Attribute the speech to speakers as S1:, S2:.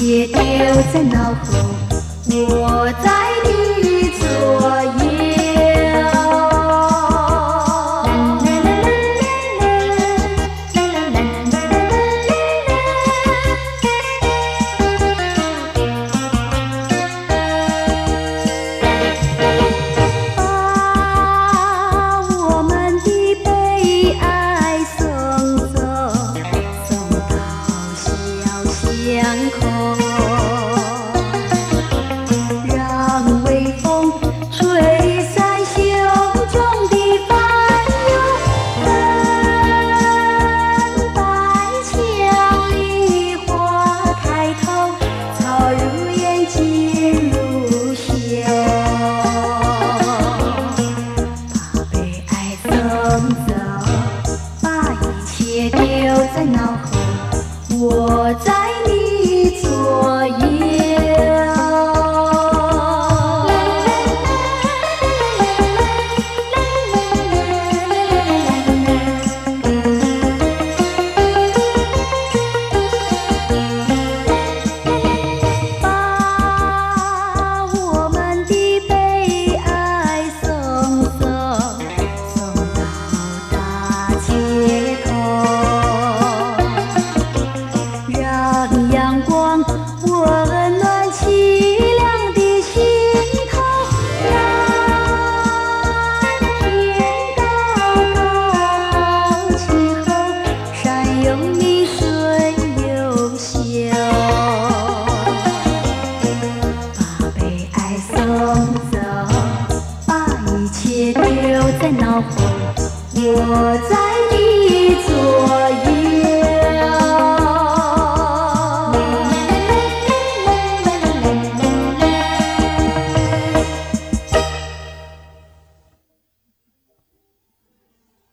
S1: 切丢在脑后，我在你左右。把我们的悲哀送走，送到小巷口，让微风吹散胸中的烦忧。等待墙里花开头，草如烟，金如绣。把悲哀送走，把一切丢在脑后，我在你左右。把我们的悲哀送走，送到大街头，让阳光温暖凄凉的心头。蓝天高高，气候山有你，水有秀。把悲哀送走，把一切丢在脑后，我在